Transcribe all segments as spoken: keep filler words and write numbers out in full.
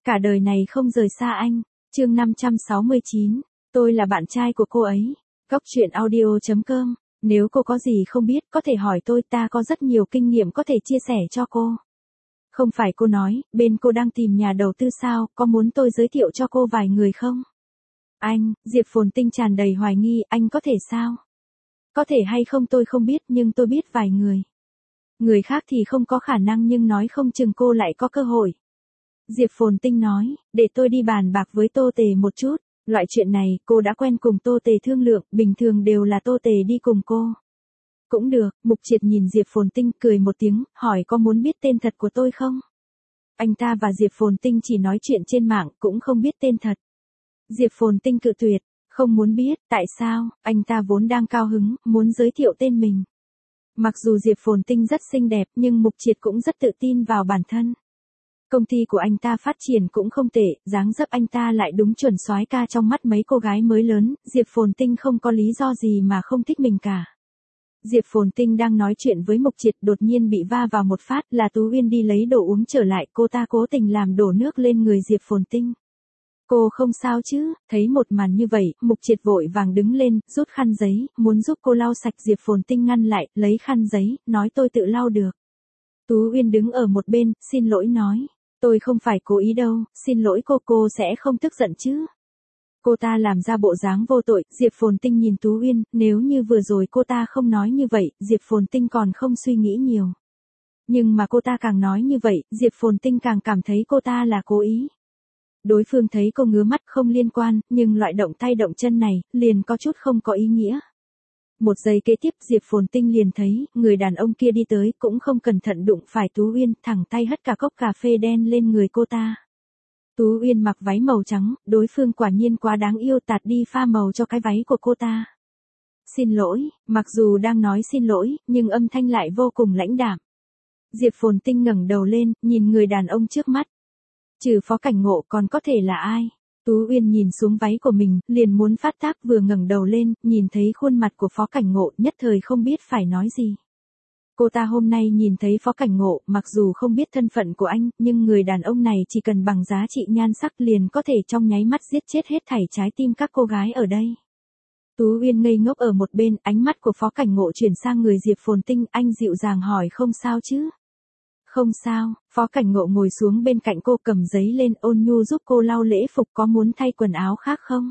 Cả đời này không rời xa anh. Chương năm trăm sáu mươi chín. Tôi là bạn trai của cô ấy. Góc truyện audio chấm com. Nếu cô có gì không biết, có thể hỏi tôi, ta có rất nhiều kinh nghiệm có thể chia sẻ cho cô. Không phải cô nói, bên cô đang tìm nhà đầu tư sao, có muốn tôi giới thiệu cho cô vài người không? Anh, Diệp Phồn Tinh tràn đầy hoài nghi, anh có thể sao? Có thể hay không tôi không biết, nhưng tôi biết vài người. Người khác thì không có khả năng, nhưng nói không chừng cô lại có cơ hội. Diệp Phồn Tinh nói, để tôi đi bàn bạc với Tô Tề một chút. Loại chuyện này, cô đã quen cùng Tô Tề thương lượng, bình thường đều là Tô Tề đi cùng cô. Cũng được, Mục Triệt nhìn Diệp Phồn Tinh cười một tiếng, hỏi có muốn biết tên thật của tôi không? Anh ta và Diệp Phồn Tinh chỉ nói chuyện trên mạng, cũng không biết tên thật. Diệp Phồn Tinh cự tuyệt, không muốn biết, tại sao? Anh ta vốn đang cao hứng, muốn giới thiệu tên mình. Mặc dù Diệp Phồn Tinh rất xinh đẹp, nhưng Mục Triệt cũng rất tự tin vào bản thân. Công ty của anh ta phát triển cũng không tệ, dáng dấp anh ta lại đúng chuẩn soái ca trong mắt mấy cô gái mới lớn, Diệp Phồn Tinh không có lý do gì mà không thích mình cả. Diệp Phồn Tinh đang nói chuyện với Mục Triệt, đột nhiên bị va vào một phát, là Tú Uyên đi lấy đồ uống trở lại, cô ta cố tình làm đổ nước lên người Diệp Phồn Tinh. Cô không sao chứ? Thấy một màn như vậy, Mục Triệt vội vàng đứng lên, rút khăn giấy, muốn giúp cô lau sạch. Diệp Phồn Tinh ngăn lại, lấy khăn giấy, nói tôi tự lau được. Tú Uyên đứng ở một bên, xin lỗi nói, tôi không phải cố ý đâu, xin lỗi cô, cô sẽ không tức giận chứ? Cô ta làm ra bộ dáng vô tội. Diệp Phồn Tinh nhìn Tú Uyên, nếu như vừa rồi cô ta không nói như vậy, Diệp Phồn Tinh còn không suy nghĩ nhiều. Nhưng mà cô ta càng nói như vậy, Diệp Phồn Tinh càng cảm thấy cô ta là cố ý. Đối phương thấy cô ngứa mắt không liên quan, nhưng loại động tay động chân này, liền có chút không có ý nghĩa. Một giây kế tiếp Diệp Phồn Tinh liền thấy, người đàn ông kia đi tới, cũng không cẩn thận đụng phải Tú Uyên, thẳng tay hất cả cốc cà phê đen lên người cô ta. Tú Uyên mặc váy màu trắng, đối phương quả nhiên quá đáng yêu, tạt đi pha màu cho cái váy của cô ta. Xin lỗi, mặc dù đang nói xin lỗi, nhưng âm thanh lại vô cùng lãnh đạm. Diệp Phồn Tinh ngẩng đầu lên, nhìn người đàn ông trước mắt. Trừ Phó Cảnh Ngộ còn có thể là ai? Tú Uyên nhìn xuống váy của mình, liền muốn phát tác, vừa ngẩng đầu lên, nhìn thấy khuôn mặt của Phó Cảnh Ngộ, nhất thời không biết phải nói gì. Cô ta hôm nay nhìn thấy Phó Cảnh Ngộ, mặc dù không biết thân phận của anh, nhưng người đàn ông này chỉ cần bằng giá trị nhan sắc liền có thể trong nháy mắt giết chết hết thảy trái tim các cô gái ở đây. Tú Uyên ngây ngốc ở một bên, ánh mắt của Phó Cảnh Ngộ chuyển sang người Diệp Phồn Tinh, anh dịu dàng hỏi không sao chứ? Không sao. Phó Cảnh Ngộ ngồi xuống bên cạnh cô, cầm giấy lên, ôn nhu giúp cô lau lễ phục, có muốn thay quần áo khác không?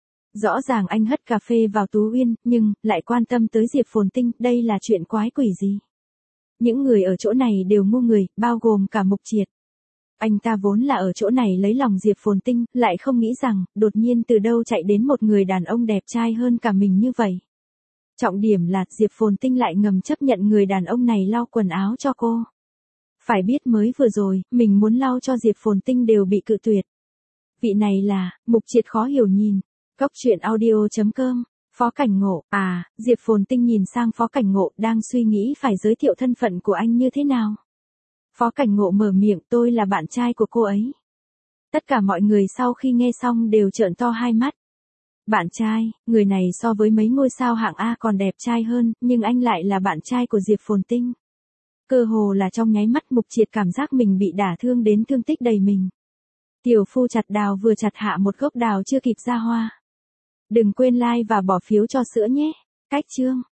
Rõ ràng anh hất cà phê vào Tú Uyên, nhưng lại quan tâm tới Diệp Phồn Tinh, đây là chuyện quái quỷ gì? Những người ở chỗ này đều ngu người, bao gồm cả Mục Triệt. Anh ta vốn là ở chỗ này lấy lòng Diệp Phồn Tinh, lại không nghĩ rằng, đột nhiên từ đâu chạy đến một người đàn ông đẹp trai hơn cả mình như vậy. Trọng điểm là, Diệp Phồn Tinh lại ngầm chấp nhận người đàn ông này lau quần áo cho cô. Phải biết mới vừa rồi, mình muốn lau cho Diệp Phồn Tinh đều bị cự tuyệt. Vị này là, Mục Triệt khó hiểu nhìn. Góc truyện audio chấm com. Phó Cảnh Ngộ, à, Diệp Phồn Tinh nhìn sang Phó Cảnh Ngộ, đang suy nghĩ phải giới thiệu thân phận của anh như thế nào. Phó Cảnh Ngộ mở miệng, tôi là bạn trai của cô ấy. Tất cả mọi người sau khi nghe xong đều trợn to hai mắt. Bạn trai, người này so với mấy ngôi sao hạng A còn đẹp trai hơn, nhưng anh lại là bạn trai của Diệp Phồn Tinh. Cơ hồ là trong nháy mắt Mục Triệt cảm giác mình bị đả thương đến thương tích đầy mình. Tiểu phu chặt đào vừa chặt hạ một gốc đào chưa kịp ra hoa. Đừng quên like và bỏ phiếu cho sữa nhé. Cách chương.